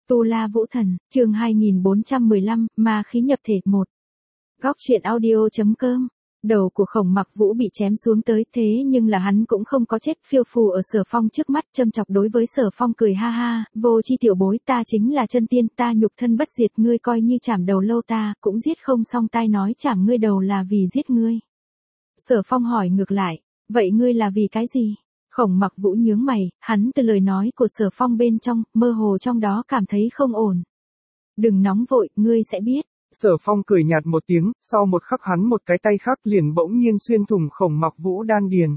Tu La Vũ Thần, chương 2415, Ma khí nhập thể 1. Góc truyện audio.com. Đầu của Khổng Mặc Vũ bị chém xuống tới, thế nhưng là hắn cũng không có chết, phiêu phù ở Sở Phong trước mắt, châm chọc đối với Sở Phong cười ha ha, vô chi tiểu bối, ta chính là chân tiên, ta nhục thân bất diệt, ngươi coi như chảm đầu lâu ta, cũng giết không xong, tai nói chảm ngươi đầu là vì giết ngươi. Sở Phong hỏi ngược lại, vậy ngươi là vì cái gì? Khổng Mặc Vũ nhướng mày, hắn từ lời nói của Sở Phong bên trong, mơ hồ trong đó cảm thấy không ổn. Đừng nóng vội, ngươi sẽ biết. Sở Phong cười nhạt một tiếng, sau một khắc hắn một cái tay khác liền bỗng nhiên xuyên thủng Khổng Mặc Vũ đan điền.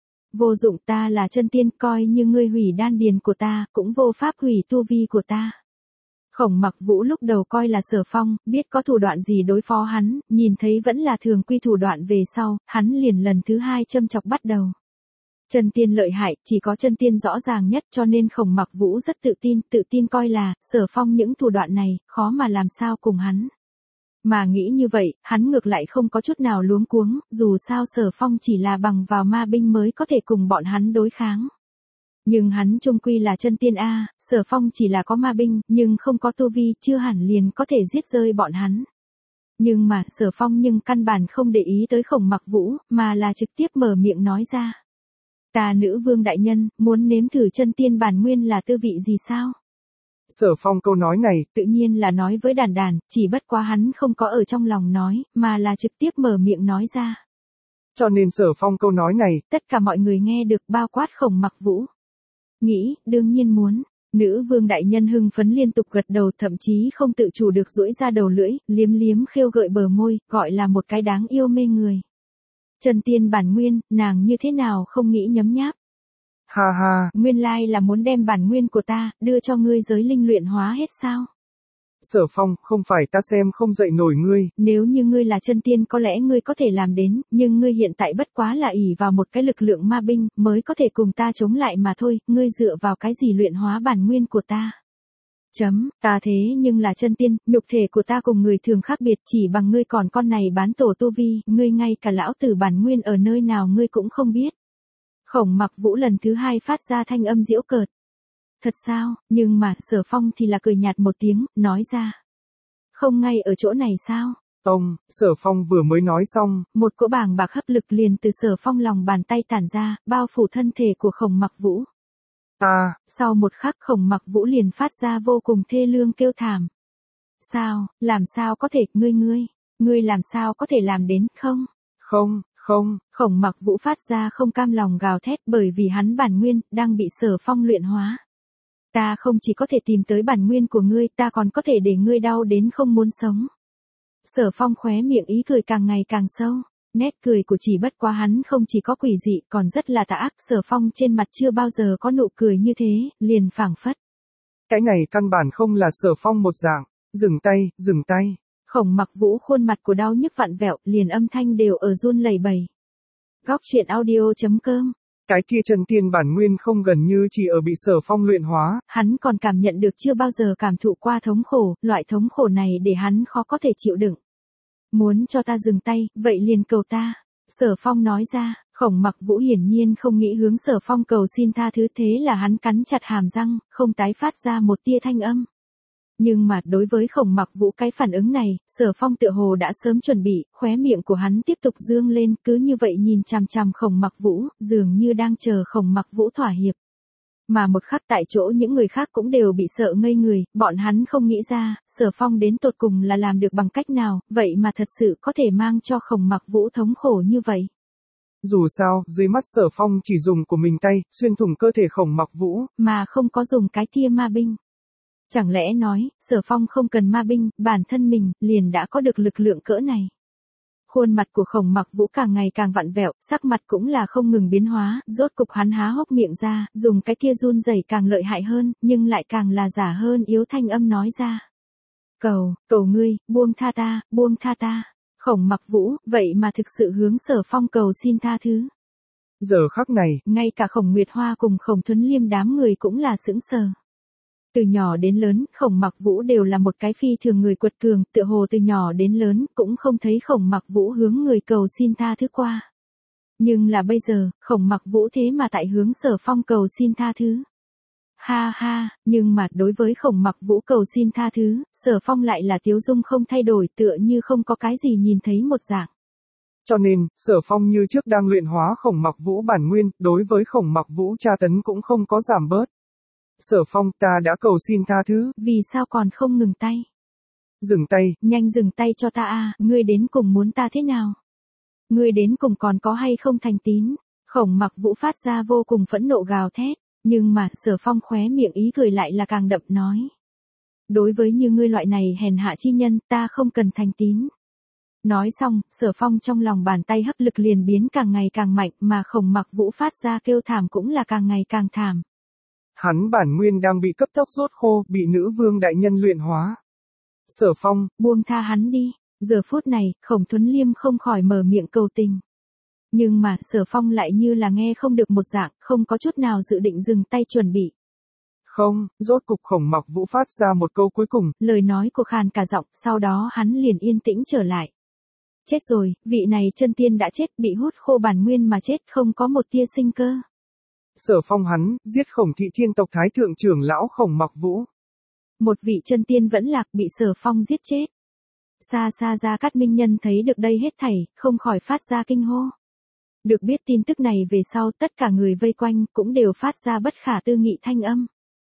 Vô dụng, ta là chân tiên, coi như ngươi hủy đan điền của ta, cũng vô pháp hủy tu vi của ta. Khổng Mặc Vũ lúc đầu coi là Sở Phong, biết có thủ đoạn gì đối phó hắn, nhìn thấy vẫn là thường quy thủ đoạn về sau, hắn liền lần thứ hai châm chọc bắt đầu. Chân tiên lợi hại, chỉ có chân tiên rõ ràng nhất, cho nên Khổng Mặc Vũ rất tự tin coi là, Sở Phong những thủ đoạn này, khó mà làm sao cùng hắn. Mà nghĩ như vậy, hắn ngược lại không có chút nào luống cuống, dù sao Sở Phong chỉ là bằng vào ma binh mới có thể cùng bọn hắn đối kháng. Nhưng hắn chung quy là chân tiên A, Sở Phong chỉ là có ma binh, nhưng không có tu vi, chưa hẳn liền có thể giết rơi bọn hắn. Nhưng mà, Sở Phong nhưng căn bản không để ý tới Khổng Mặc Vũ, mà là trực tiếp mở miệng nói ra. Ta nữ vương đại nhân, muốn nếm thử chân tiên bản nguyên là tư vị gì sao? Sở Phong câu nói này, tự nhiên là nói với Đàn Đàn, chỉ bất quá hắn không có ở trong lòng nói, mà là trực tiếp mở miệng nói ra. Cho nên Sở Phong câu nói này, tất cả mọi người nghe được, bao quát Khổng Mặc Vũ. Nghĩ, đương nhiên muốn. Nữ vương đại nhân hưng phấn liên tục gật đầu, thậm chí không tự chủ được duỗi ra đầu lưỡi, liếm liếm khêu gợi bờ môi, gọi là một cái đáng yêu mê người. Chân tiên bản nguyên, nàng như thế nào không nghĩ nhấm nháp. Ha ha, nguyên lai là muốn đem bản nguyên của ta, đưa cho ngươi giới linh luyện hóa hết sao? Sở Phong, không phải ta xem không dậy nổi ngươi. Nếu như ngươi là chân tiên có lẽ ngươi có thể làm đến, nhưng ngươi hiện tại bất quá là ỷ vào một cái lực lượng ma binh, mới có thể cùng ta chống lại mà thôi, ngươi dựa vào cái gì luyện hóa bản nguyên của ta? Ta thế nhưng là chân tiên, nhục thể của ta cùng người thường khác biệt, chỉ bằng ngươi còn con này bán tổ tu vi, ngươi ngay cả lão tử bản nguyên ở nơi nào ngươi cũng không biết. Khổng Mặc Vũ lần thứ hai phát ra thanh âm giễu cợt. Thật sao, nhưng mà, Sở Phong thì là cười nhạt một tiếng, nói ra. Không ngay ở chỗ này sao? Tông, Sở Phong vừa mới nói xong. Một cỗ bàng bạc hấp lực liền từ Sở Phong lòng bàn tay tản ra, bao phủ thân thể của Khổng Mặc Vũ. Sau một khắc Khổng Mặc Vũ liền phát ra vô cùng thê lương kêu thảm. Sao, làm sao có thể, ngươi làm sao có thể làm đến không? Không. Khổng Mặc Vũ phát ra không cam lòng gào thét, bởi vì hắn bản nguyên, đang bị Sở Phong luyện hóa. Ta không chỉ có thể tìm tới bản nguyên của ngươi, ta còn có thể để ngươi đau đến không muốn sống. Sở Phong khóe miệng ý cười càng ngày càng sâu. Nét cười của chỉ bất quá hắn không chỉ có quỷ dị, còn rất là tà ác. Sở Phong trên mặt chưa bao giờ có nụ cười như thế, liền phảng phất. Cái này căn bản không là Sở Phong một dạng. Dừng tay. Khổng Mặc Vũ khuôn mặt của đau nhức vặn vẹo, liền âm thanh đều ở run lẩy bẩy. Góc truyện audio.com. Cái kia chân tiên bản nguyên không gần như chỉ ở bị Sở Phong luyện hóa. Hắn còn cảm nhận được chưa bao giờ cảm thụ qua thống khổ, loại thống khổ này để hắn khó có thể chịu đựng. Muốn cho ta dừng tay, vậy liền cầu ta. Sở Phong nói ra, Khổng Mặc Vũ hiển nhiên không nghĩ hướng Sở Phong cầu xin tha thứ, thế là hắn cắn chặt hàm răng, không tái phát ra một tia thanh âm. Nhưng mà đối với Khổng Mặc Vũ cái phản ứng này, Sở Phong tựa hồ đã sớm chuẩn bị, khóe miệng của hắn tiếp tục dương lên, cứ như vậy nhìn chằm chằm Khổng Mặc Vũ, dường như đang chờ Khổng Mặc Vũ thỏa hiệp. Mà một khắc tại chỗ những người khác cũng đều bị sợ ngây người, bọn hắn không nghĩ ra, Sở Phong đến tột cùng là làm được bằng cách nào, vậy mà thật sự có thể mang cho Khổng Mặc Vũ thống khổ như vậy. Dù sao, dưới mắt Sở Phong chỉ dùng của mình tay, xuyên thủng cơ thể Khổng Mặc Vũ, mà không có dùng cái kia ma binh. Chẳng lẽ nói, Sở Phong không cần ma binh, bản thân mình, liền đã có được lực lượng cỡ này. Khuôn mặt của Khổng Mặc Vũ càng ngày càng vặn vẹo, sắc mặt cũng là không ngừng biến hóa, rốt cục hắn há hốc miệng ra, dùng cái kia run rẩy càng lợi hại hơn, nhưng lại càng là giả hơn yếu thanh âm nói ra. Cầu ngươi, buông tha ta. Khổng Mặc Vũ, vậy mà thực sự hướng Sở Phong cầu xin tha thứ. Giờ khắc này, ngay cả Khổng Nguyệt Hoa cùng Khổng Thuấn Liêm đám người cũng là sững sờ. Từ nhỏ đến lớn, Khổng Mặc Vũ đều là một cái phi thường người quật cường, tựa hồ từ nhỏ đến lớn, cũng không thấy Khổng Mặc Vũ hướng người cầu xin tha thứ qua. Nhưng là bây giờ, Khổng Mặc Vũ thế mà tại hướng Sở Phong cầu xin tha thứ. Ha ha, nhưng mà đối với Khổng Mặc Vũ cầu xin tha thứ, Sở Phong lại là tiếu dung không thay đổi, tựa như không có cái gì nhìn thấy một dạng. Cho nên, Sở Phong như trước đang luyện hóa Khổng Mặc Vũ bản nguyên, đối với Khổng Mặc Vũ tra tấn cũng không có giảm bớt. Sở Phong, ta đã cầu xin tha thứ. Vì sao còn không ngừng tay? Dừng tay. Nhanh dừng tay cho ta a, ngươi đến cùng muốn ta thế nào? Ngươi đến cùng còn có hay không thành tín? Khổng Mặc Vũ phát ra vô cùng phẫn nộ gào thét, nhưng mà Sở Phong khóe miệng ý cười lại là càng đậm nói. Đối với như ngươi loại này hèn hạ chi nhân, ta không cần thành tín. Nói xong, Sở Phong trong lòng bàn tay hấp lực liền biến càng ngày càng mạnh, mà Khổng Mặc Vũ phát ra kêu thảm cũng là càng ngày càng thảm. Hắn bản nguyên đang bị cấp tốc rốt khô, bị nữ vương đại nhân luyện hóa. Sở Phong, buông tha hắn đi. Giờ phút này, Khổng Thuấn Liêm không khỏi mở miệng cầu tình. Nhưng mà, Sở Phong lại như là nghe không được một dạng, không có chút nào dự định dừng tay chuẩn bị. Không, rốt cục Khổng Mặc Vũ phát ra một câu cuối cùng. Lời nói của khàn cả giọng, sau đó hắn liền yên tĩnh trở lại. Chết rồi, vị này chân tiên đã chết, bị hút khô bản nguyên mà chết, không có một tia sinh cơ. Sở Phong hắn, giết Khổng Thị Thiên tộc Thái thượng trưởng lão Khổng Mặc Vũ. Một vị chân tiên vẫn lạc bị Sở Phong giết chết. Xa xa Gia Cát Minh Nhân thấy được đây hết thảy, không khỏi phát ra kinh hô. Được biết tin tức này về sau, tất cả người vây quanh cũng đều phát ra bất khả tư nghị thanh âm.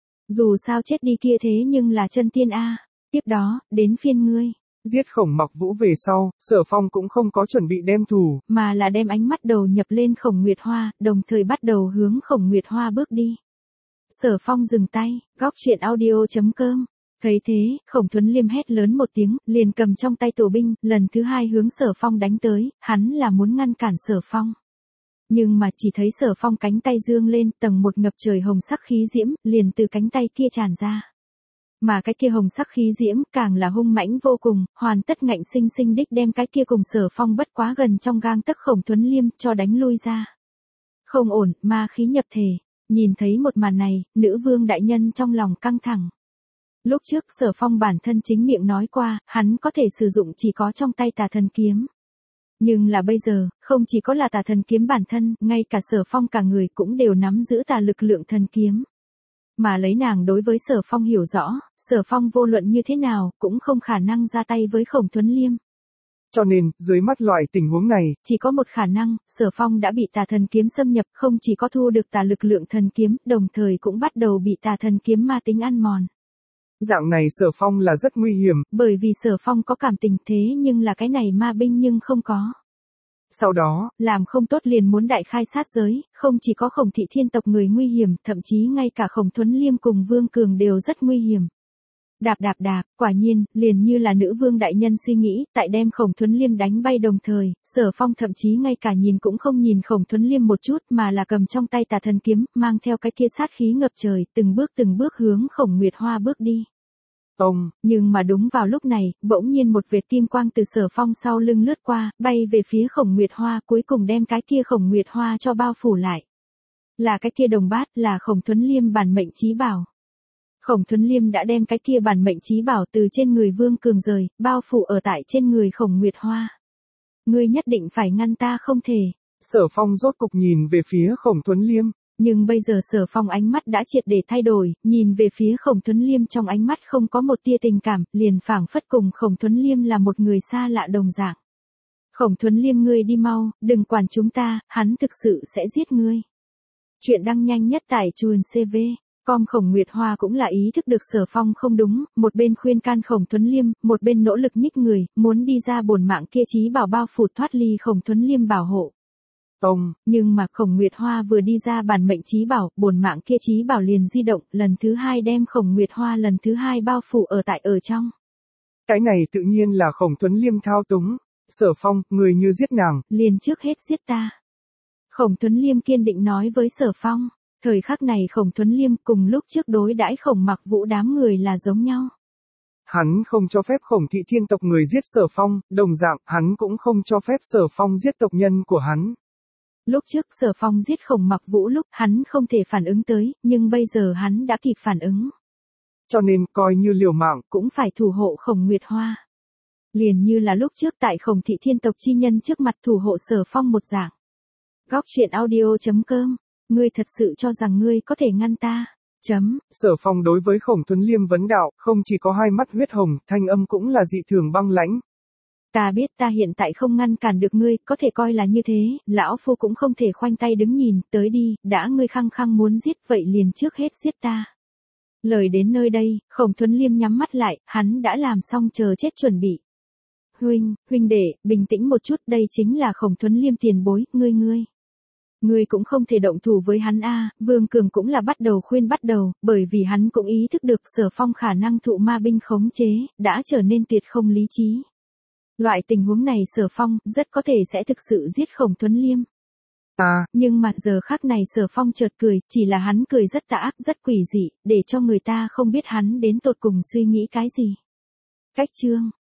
Dù sao chết đi kia thế nhưng là chân tiên a. Tiếp đó, đến phiên ngươi. Giết Khổng Mặc Vũ về sau, Sở Phong cũng không có chuẩn bị đem thù, mà là đem ánh mắt đầu nhập lên Khổng Nguyệt Hoa, đồng thời bắt đầu hướng Khổng Nguyệt Hoa bước đi. Sở Phong dừng tay, góc chuyện audio.com. Thấy thế, Khổng Thuấn Liêm hét lớn một tiếng, liền cầm trong tay tổ binh, lần thứ hai hướng Sở Phong đánh tới, hắn là muốn ngăn cản Sở Phong. Nhưng mà chỉ thấy Sở Phong cánh tay dương lên, tầng một ngập trời hồng sắc khí diễm, liền từ cánh tay kia tràn ra. Mà cái kia hồng sắc khí diễm càng là hung mãnh vô cùng, hoàn tất ngạnh sinh sinh đích đem cái kia cùng Sở Phong bất quá gần trong gang tấc Khổng Thuấn Liêm cho đánh lui ra. Không ổn, ma khí nhập thể. Nhìn thấy một màn này, nữ vương đại nhân trong lòng căng thẳng. Lúc trước Sở Phong bản thân chính miệng nói qua, hắn có thể sử dụng chỉ có trong tay Tà Thần Kiếm. Nhưng là bây giờ, không chỉ có là Tà Thần Kiếm bản thân, ngay cả Sở Phong cả người cũng đều nắm giữ tà lực lượng thần kiếm. Mà lấy nàng đối với Sở Phong hiểu rõ, Sở Phong vô luận như thế nào, cũng không khả năng ra tay với Khổng Thuấn Liêm. Cho nên, dưới mắt loại tình huống này, chỉ có một khả năng, Sở Phong đã bị Tà Thần Kiếm xâm nhập, không chỉ có thu được tà lực lượng thần kiếm, đồng thời cũng bắt đầu bị Tà Thần Kiếm ma tính ăn mòn. Dạng này Sở Phong là rất nguy hiểm. Bởi vì Sở Phong có cảm tình thế nhưng là cái này ma binh nhưng không có. Sau đó, làm không tốt liền muốn đại khai sát giới, không chỉ có Khổng Thị Thiên tộc người nguy hiểm, thậm chí ngay cả Khổng Thuấn Liêm cùng Vương Cường đều rất nguy hiểm. Đạp đạp đạp, quả nhiên, liền như là nữ vương đại nhân suy nghĩ, tại đem Khổng Thuấn Liêm đánh bay đồng thời, Sở Phong thậm chí ngay cả nhìn cũng không nhìn Khổng Thuấn Liêm một chút mà là cầm trong tay Tà Thần Kiếm, mang theo cái kia sát khí ngập trời, từng bước hướng Khổng Nguyệt Hoa bước đi. Ông, nhưng mà đúng vào lúc này, bỗng nhiên một vệt kim quang từ Sở Phong sau lưng lướt qua, bay về phía Khổng Nguyệt Hoa, cuối cùng đem cái kia Khổng Nguyệt Hoa cho bao phủ lại. Là cái kia đồng bát, là Khổng Thuấn Liêm bản mệnh chí bảo. Khổng Thuấn Liêm đã đem cái kia bản mệnh chí bảo từ trên người Vương Cường rời, bao phủ ở tại trên người Khổng Nguyệt Hoa. Ngươi nhất định phải ngăn ta không thể. Sở Phong rốt cục nhìn về phía Khổng Thuấn Liêm. Nhưng bây giờ Sở Phong ánh mắt đã triệt để thay đổi, nhìn về phía Khổng Thuấn Liêm trong ánh mắt không có một tia tình cảm, liền phảng phất cùng Khổng Thuấn Liêm là một người xa lạ đồng dạng. Khổng Thuấn Liêm ngươi đi mau, đừng quản chúng ta, hắn thực sự sẽ giết ngươi. Chuyện đăng nhanh nhất tại chuồn CV. Khổng Nguyệt Hoa cũng là ý thức được Sở Phong không đúng, một bên khuyên can Khổng Thuấn Liêm, một bên nỗ lực nhích người, muốn đi ra bổn mạng kia chí bảo bao phủ thoát ly Khổng Thuấn Liêm bảo hộ. Nhưng mà Khổng Nguyệt Hoa vừa đi ra bản mệnh chí bảo, bổn mạng kia chí bảo liền di động, lần thứ hai đem Khổng Nguyệt Hoa lần thứ hai bao phủ ở trong. Cái này tự nhiên là Khổng Thuấn Liêm thao túng. Sở Phong, người như giết nàng. Liền trước hết giết ta. Khổng Thuấn Liêm kiên định nói với Sở Phong. Thời khắc này Khổng Thuấn Liêm cùng lúc trước đối đãi Khổng Mặc Vũ đám người là giống nhau. Hắn không cho phép Khổng Thị Thiên tộc người giết Sở Phong, đồng dạng, hắn cũng không cho phép Sở Phong giết tộc nhân của hắn. Lúc trước Sở Phong giết Khổng Mặc Vũ lúc hắn không thể phản ứng tới, nhưng bây giờ hắn đã kịp phản ứng. Cho nên, coi như liều mạng, cũng phải thủ hộ Khổng Nguyệt Hoa. Liền như là lúc trước tại Khổng Thị Thiên tộc chi nhân trước mặt thủ hộ Sở Phong một dạng. Góc chuyện audio.com. Ngươi thật sự cho rằng ngươi có thể ngăn ta? Sở Phong đối với Khổng Tuấn Liêm vấn đạo, không chỉ có hai mắt huyết hồng, thanh âm cũng là dị thường băng lãnh. Ta biết ta hiện tại không ngăn cản được ngươi, có thể coi là như thế, lão phu cũng không thể khoanh tay đứng nhìn, tới đi, đã ngươi khăng khăng muốn giết vậy liền trước hết giết ta. Lời đến nơi đây, Khổng Tuấn Liêm nhắm mắt lại, hắn đã làm xong chờ chết chuẩn bị. Huynh đệ, bình tĩnh một chút, đây chính là Khổng Tuấn Liêm tiền bối, ngươi cũng không thể động thủ với hắn a. Vương Cường cũng là bắt đầu, bởi vì hắn cũng ý thức được Sở Phong khả năng thụ ma binh khống chế, đã trở nên tuyệt không lý trí. Loại tình huống này Sở Phong rất có thể sẽ thực sự giết Khổng Tuấn Liêm. Nhưng mà giờ khắc này Sở Phong chợt cười, chỉ là hắn cười rất tà ác, rất quỷ dị, để cho người ta không biết hắn đến tột cùng suy nghĩ cái gì. Cách chương